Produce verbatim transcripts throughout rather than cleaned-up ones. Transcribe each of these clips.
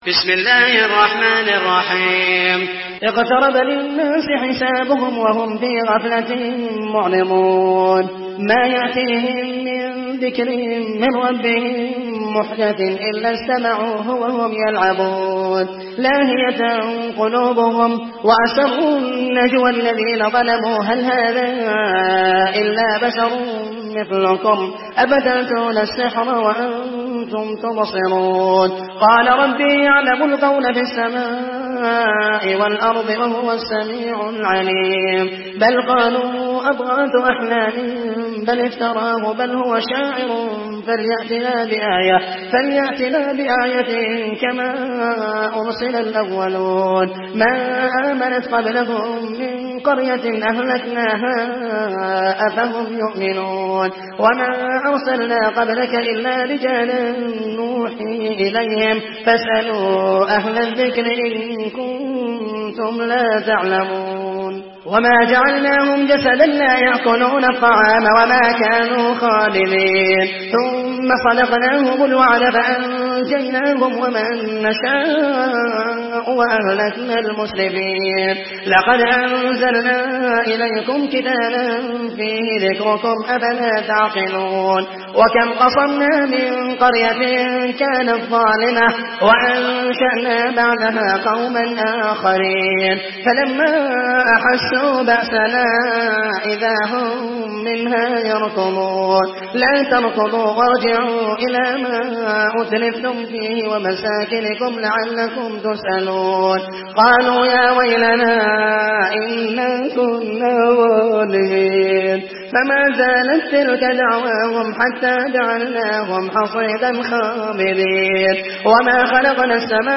بسم الله الرحمن الرحيم. اقترب للناس حسابهم وهم في غفلة معرضون ما يأتيهم من ذكر من ربهم محدث إلا استمعوه وهم يلعبون لاهية قلوبهم وأسروا النجوى الذين ظلموا هل هذا إلا بشر مثلكم أفتأتون السحر وأنتم تبصرون قال ربي يعلم القول في السماء والأرض وهو السميع العليم بل قالوا أضغاث أحلام بل افتراه بل هو شاعر فليأتنا بآية فليأتنا بآية كما أرسل الأولون ما آمنت قبلهم من قرية أهلكناها أفهم يؤمنون وما أرسلنا قبلك إلا رجالا نوحي إليهم فاسألوا أهل الذكر إن كنتم لا تعلمون وما جعلناهم جسدا لا يأكلون الطعام وما كانوا خالدين ثم صدقناهم الوعد فأنجيناهم ومن نشاء وأهلكنا المسرفين لقد أنزلنا إليكم كتابا فيه ذكركم أفلا تعقلون وكم قصمنا من قرية كانت ظالمة وأنشأنا بعدها قوما آخرين فلما أحسوا بأسنا إذا هم منها يركضون لا تركضوا وارجعوا إلى ما أتلفتم فيه ومساكنكم لعلكم تسألون قالوا يا ويلنا إنا كنا ظالمين فما زالت تلك دعواهم حتى جعلناهم حصيدا خامدين وما خلقنا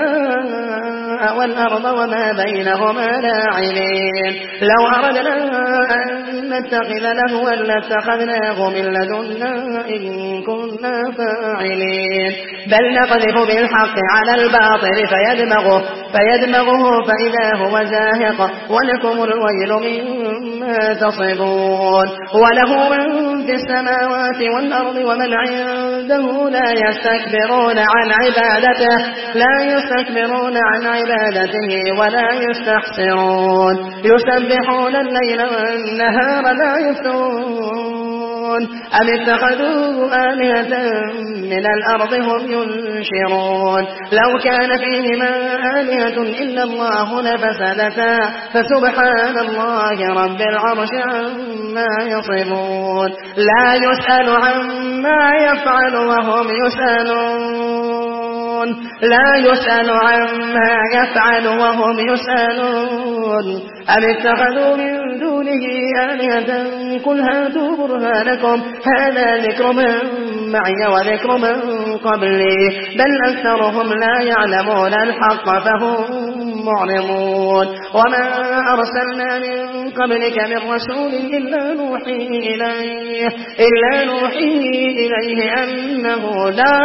السماء والأرض وما بينهما لاعبين لو أردنا أن نتخذ لهوا لاتخذناه من لدنا إن كنا فاعلين بل نقذف بالحق على الباطل فيدمغه, فيدمغه فإذا هو زاهق ولكم الويل مما تصفون وله من في السماوات والأرض ومن عنده لا يستكبرون عن عبادته لا يستكبرون عن عبادته ولا يستحسرون يسبحون الليل والنهار لا يفترون أم اتخذوا آلهة من الأرض هم ينشرون لو كان فيهما آلهة إلا الله لفسدتا فسبحان الله رب العرش عما يصفون لا يسأل عما يفعل وهم يسألون لا يسأل عما يفعل وهم يسألون أم اتخذوا من دونه آلهة قل هاتوا برهانكم هذا ذكر من معي وذكر من قبلي بل أكثرهم لا يعلمون الحق فهم معرضون وما أرسلنا من قبلك من رسول إلا نوحي إليه إلا نوحي إليه أنه لا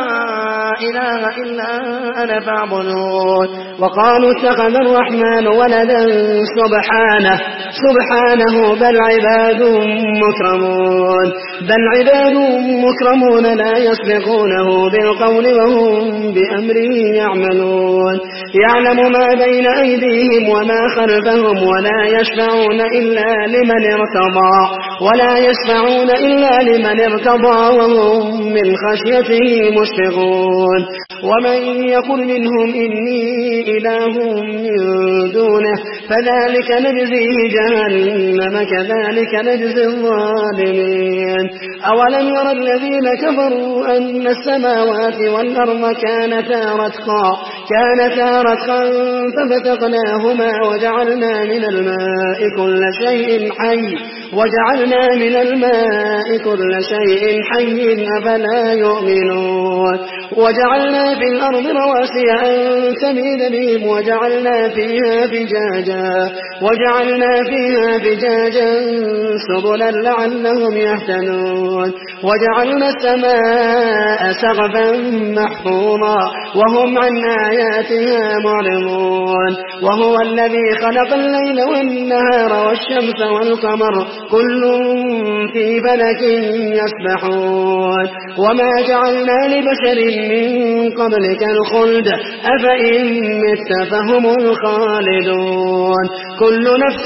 إله إلا أنا فاعبدون وقالوا اتخذ الرحمن ولدا سبحانه سبحانه بل عباد مكرمون بل عباد مكرمون لا يسبقونه بالقول وهم بأمره يعملون يعلم ما بين أيديهم وما خلفهم ولا يشفعون إلا لمن ارتضى ولا يشفعون إلا لمن ارتضى وهم من خشيته مشفقون ومن يقل منهم إني إله من دونه فذلك نجزيه جهنم كذلك نجزي الظالمين أولم يرى الذين كفروا أن السماوات والأرض كانتا رتقا كانتا رتقا ففتقناهما وجعلنا من الماء كل شيء حي وجعلنا من الماء كل شيء حي أفلا يؤمنون وجعلنا في الأرض رواسي أن تميد بهم وجعلنا فيها فجاجا وجعلنا فيها فجاجا سبلا لعلهم يهتدون وجعلنا السماء سقفا محفوظا وهم عن آياتها معرضون وهو الذي خلق الليل والنهار والشمس والقمر كل في فلك يسبحون وما جعلنا لبشر من قبلك الخلد أفإن مت فهم الخالدون كل نفس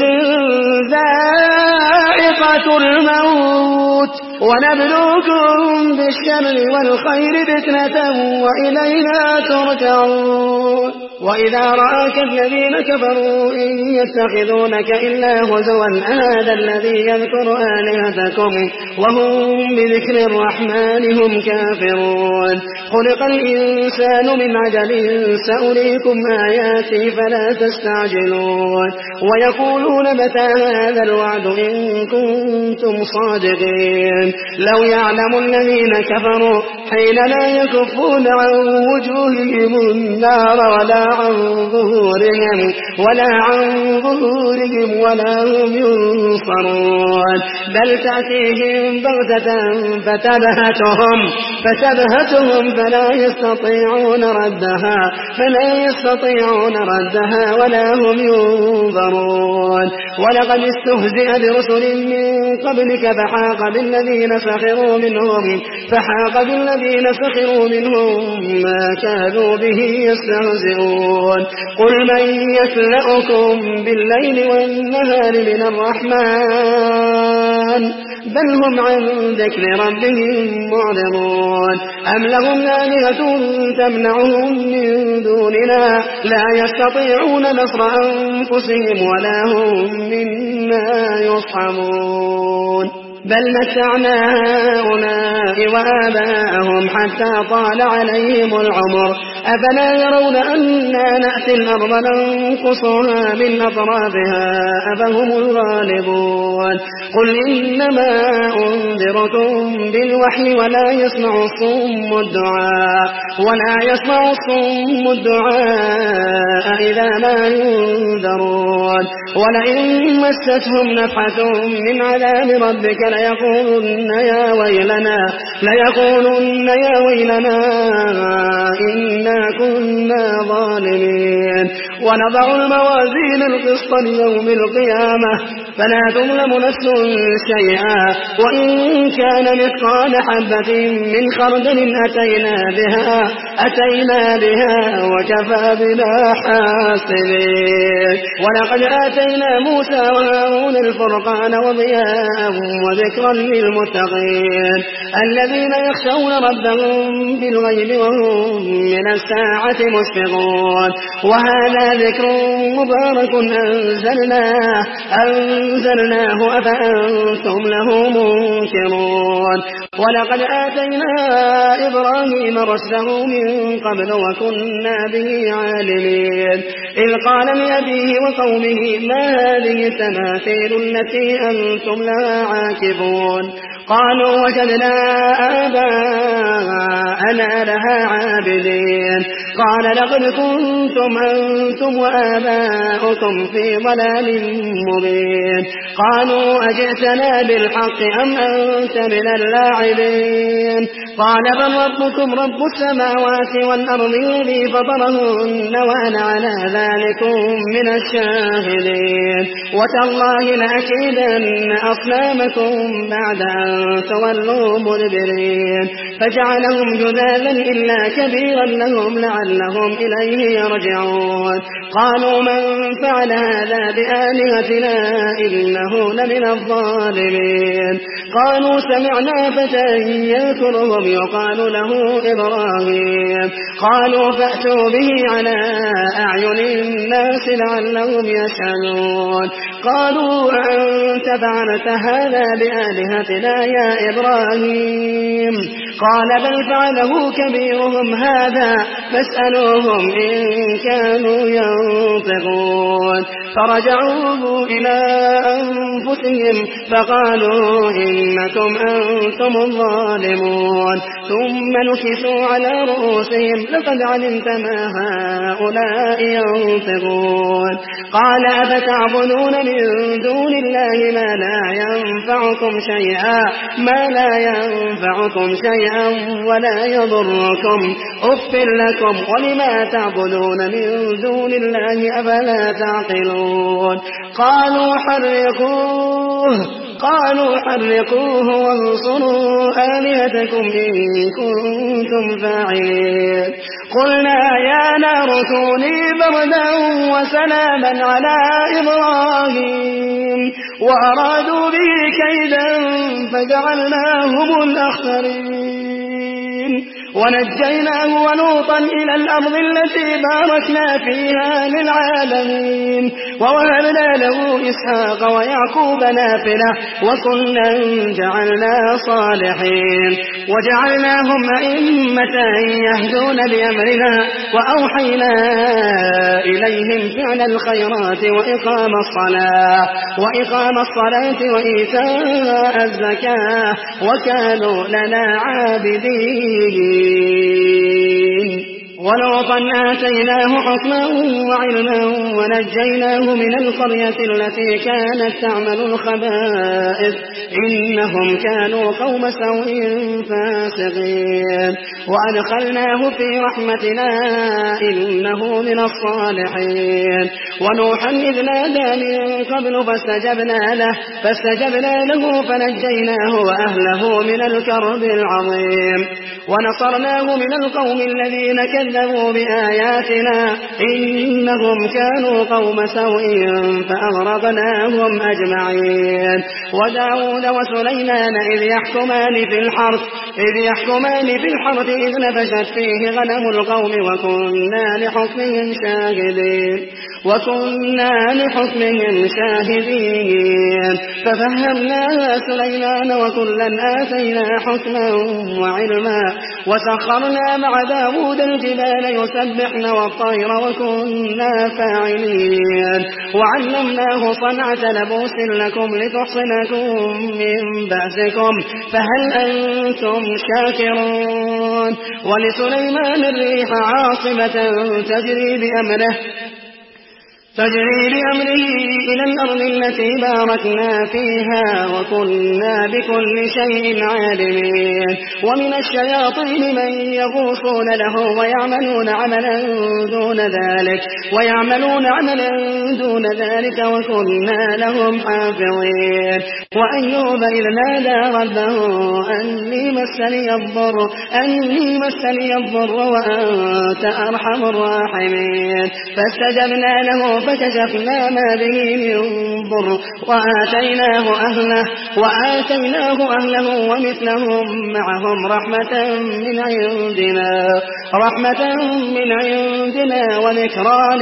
ذائقة الموت ونبلوكم بالشر والخير فتنة وإلينا ترجعون وإذا رآك الذين كفروا إن يتخذونك إلا هزوا أهذا الذي يذكر آلهتكم وهم بذكر الرحمن هم كافرون خلق الإنسان من عجل سأريكم آياتي فلا تستعجلون ويقولون متى هذا الوعد إن كنتم صادقين لو يعلم الذين كفروا حين لا يكفون عن وجوههم النار ولا عن ظهورهم ولا عن ظهورهم ولا هم ينصرون بل تأتيهم بغتة فتبهتهم فتبهتهم فلا يستطيعون ردها فلا يستطيعون ردها ولا هم ينظرون ولقد استهزئ برسل من قبلك فحاق بالذين سخروا منهم فحاق بالذين سخروا منهم ما كانوا به يستهزئون قل من يكلؤكم بالليل والنهار من الرحمن بل هم عن ذكر ربهم معرضون أم لهم آلهة تمنعهم من دوننا لا يستطيعون نصر أنفسهم ولا هم منا يصحبون بل متعنا هؤلاء وآباءهم حتى طال عليهم العمر أفلا يرون أنا نأتي الأرض ننقصها من أطرافها أفهم الغالبون قل إنما أنذركم بالوحي ولا يسمع الصم الدعاء ولا يسمع الصم الدعاء إذا ما ينذرون ولئن مستهم نفحة من عذاب ربك ليقولن يا ويلنا ليقولن يا ويلنا إنا كنا ظالمين ونضع الموازين القسط ليوم القيامة فلا تظلم نفس شيئا وإن كان مثقال حبة من خردل أتينا بها أتينا بها وكفى بنا حاسبين ولقد آتينا موسى وهارون الفرقان وضياء وذكرا للمتقين الذين يخشون ربهم بالغيب وهم من الساعة مشفقون وهذا ذكر مبارك أنزلناه أنزلناه أفأنتم له منكرون ولقد آتينا إبراهيم رشده من قبل وكنا به عالمين إذ قال لأبيه وقومه ما هذه التماثيل التي أنتم لها عاكفون قالوا وجدنا آباءنا لها عابدين قال لقد كنتم أنتم وآباؤكم في ضلال مبين قالوا أجئتنا بالحق أم أنت من اللاعبين قال بل ربكم رب السماوات والأرض الذي فطرهن وأنا على ذلكم من الشاهدين وتالله لأكيدن أصنامكم بعد أن تولوا مدبرين فجعلهم جذاذا إلا كبيرا لهم لعلهم إليه يرجعون قالوا من فعل هذا بآلهتنا إنه لمن الظالمين قالوا سمعنا فتى يذكرهم يقال له إبراهيم قالوا فأتوا به على أعين الناس لعلهم يشهدون قالوا أنت فعلت هذا بآلهتنا يا إبراهيم قال بل فعله كبيرهم هذا فاسألوهم إن كانوا ينطقون فرجعوا إلى أنفسهم فقالوا إنكم أنتم الظالمون ثم نكسوا على رؤوسهم لقد علمت ما هؤلاء ينطقون ينطقون قال أفتعبدون من دون الله ما لا ينفعكم شيئا ما لا ينفعكم شيئا ولا يضركم أف لكم ولما تعبدون من دون الله أفلا تعقلون قالوا حرقوه قالوا حرقوه وانصروا آلهتكم إن كنتم فاعلين قلنا يا نار كوني بردا وسلاما على إبراهيم وأرادوا به كيدا فجعلناهم الأخسرين ونجيناه ولوطا إلى الأرض التي باركنا فيها للعالمين ووهبنا له إسحاق ويعقوب نافلة وكلا جعلنا صالحين وجعلناهم أئمة يهدون بأمرنا وأوحينا إليهم فعل الخيرات وإقام الصلاة وإقام الصلاة وإيتاء الزكاة وكانوا لنا عابدين ولوطا آتيناه حكما وعلما ونجيناه من القرية التي كانت تعمل الخبائث إنهم كانوا قوم سوء فاسقين وأدخلناه في رحمتنا إنه من الصالحين ونوحا إذ نادى من قبل فاستجبنا له فاستجبنا له فنجيناه وأهله من الكرب العظيم ونصرناه من القوم الذين كذبوا بآياتنا إنهم كانوا قوم سوء فأغرقناهم أجمعين وداود وسليمان إذ يحكمان في الحرث إذ يحكمان في الحرث إذ نفشت فيه غنم القوم وكنا لحكمهم شاهدين وكنا لحكمهم شاهدين ففهمناها سليمان وكلا آتينا حكما وعلما وسخرنا مع داود الجبال يسبحن والطير وكنا فاعلين وعلمناه صنعة لبوس لكم لتحصنكم من بأسكم فهل أنتم شاكرون ولسليمان الريح عاصفة تجري بأمره تجري بأمره إلى الأرض التي باركنا فيها وكنا بكل شيء عالمين ومن الشياطين من يغوصون له ويعملون عملا دون ذلك ويعملون عملا دون ذلك وكنا لهم حافظين وأيوب إذ نادى ربه أني مسني الضر أني مسني الضر وأنت أرحم الراحمين فاستجبنا له فكشفنا ما به من ضر وآتيناه أهله وآتيناه أهله ومثلهم معهم رحمة من عندنا رحمة من عندنا وذكرى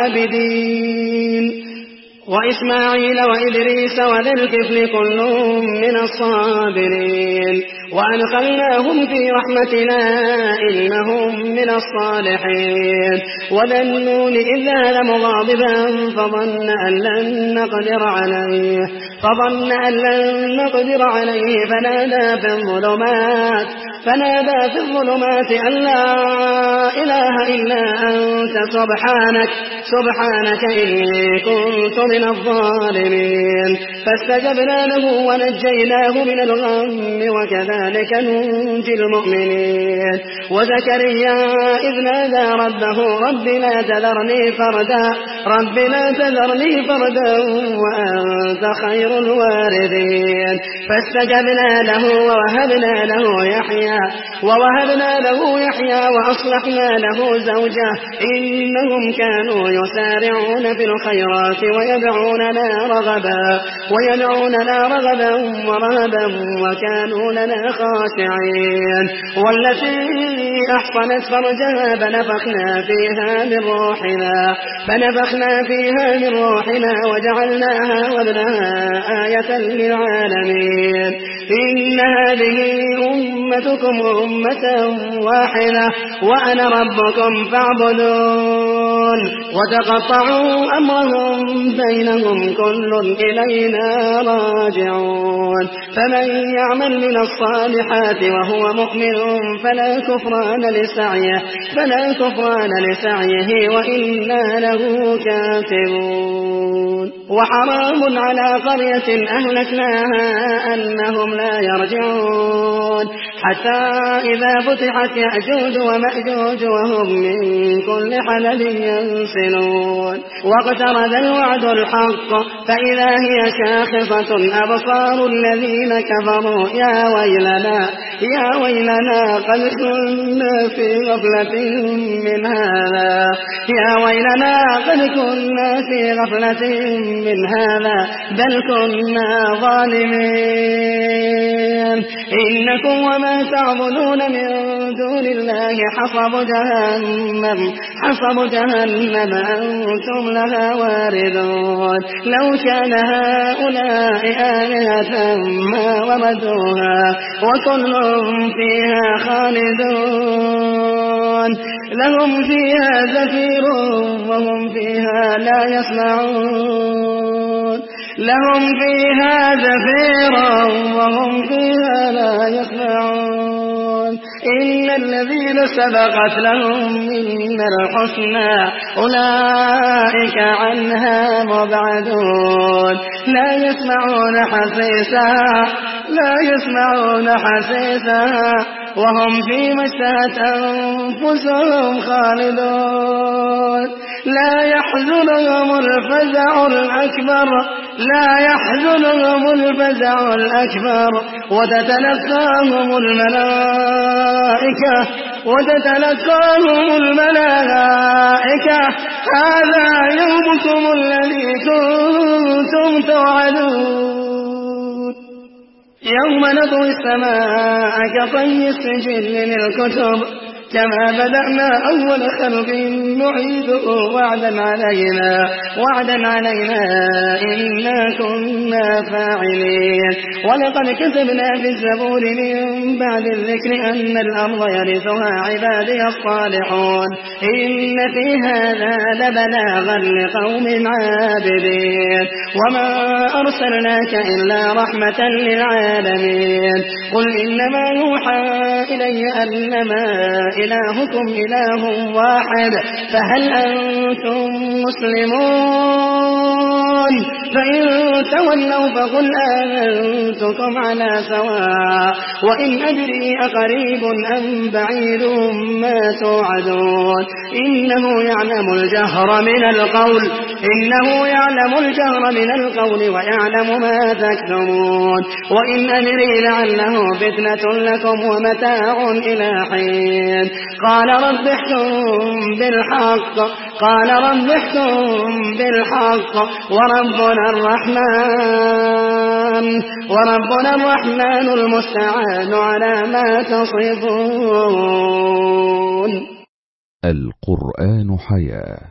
للعابدين وإسماعيل وإدريس وذا الكفل كل من الصابرين وأدخلناهم في رحمتنا إنهم من الصالحين وذا النون إذ ذهب مغاضبا فظن أن لن نقدر عليه فظن أن لن نقدر عليه فنادى في الظلمات فنادى في الظلمات أن لا إله إلا أنت سبحانك سبحانك إني كنت من الظالمين فاستجبنا له ونجيناه من الغم وكذلك ننجي المؤمنين وزكريا إذ نادى ربه رب لا تذرني فردا رب لا تذرني فردا وأنت خير الوارثين فاستجبنا له ووهبنا له يحيى ووهبنا له يحيى وأصلحنا له زوجه إنهم كانوا يسارعون في الخيرات ويدعوننا رغبا ويدعوننا رغبا ورهبا وكانوا لنا خاشعين والتي أحصنت فرجها فنفخنا فيها من روحنا فنفخنا ونفخنا فيها من روحنا وجعلناها وابنها آية للعالمين إن هذه أمتكم أمة واحدة وأنا ربكم فاعبدون وتقطعوا أمرهم بينهم كل إلينا راجعون فمن يعمل من الصالحات وهو مؤمن فلا كفران لسعيه فلا كفران لسعيه وإنا له كاتبون وحرام على قرية أهلكناها أنهم لا يرجعون حتى إذا فتحت يأجوج ومأجوج وهم من كل حدب ينسلون واقترب الوعد الحق فإذا هي شاخصة أبصار الذين كفروا يا ويلنا يا ويلنا قد كنا في غفلة من هذا يا ويلنا قد كنا في غفلة من هذا بل كنا ظالمين إنكم وما تعبدون من دون الله حصب جهنم حصب جهنم أنتم لها واردون لو كان هؤلاء آلهة ما وردوها وكل فيها خالدون لهم فيها زفير وهم فيها لا يسمعون لهم فيها زفير وهم فيها لا يسمعون إن الذين سبقت لهم منا الحسنى أولئك عنها مبعدون لا يسمعون حسيسها لا يسمعون حسيسها وهم فيما اشتهت أنفسهم خالدون لا يحزنهم الفزع الأكبر لا يحزنهم الفزع الأكبر وتتلقاهم الملائكة وتتلقاهم الملائكة هذا يومكم الذي كنتم توعدون يوم نطوي السماء كطي السجل للكتب كما بدأنا أول خلق نعيده وعدا علينا وعدا علينا إنا كنا فاعلين ولقد كتبنا في الزبور من بعد الذكر أن الأرض يرثها عبادي الصالحون إن في هذا لبلاغا لقوم عابدين وما أرسلناك إلا رحمة للعالمين قل إنما يوحى إلي أنما إلهكم إله واحد فهل أنتم مسلمون فإن تولوا فقل آمنتكم على سواء وإن أدري أقريب أم بعيد ما توعدون إنه يعلم الجهر من القول إنه يعلم الجهر من القول ويعلم ما تكتمون وإن أدري لعله فتنة لكم ومتاع إلى حين قال رب احكم بالحق قال رب احكم بالحق وربنا الرحمن وربنا الرحمن المستعان على ما تصفون. القرآن حياة.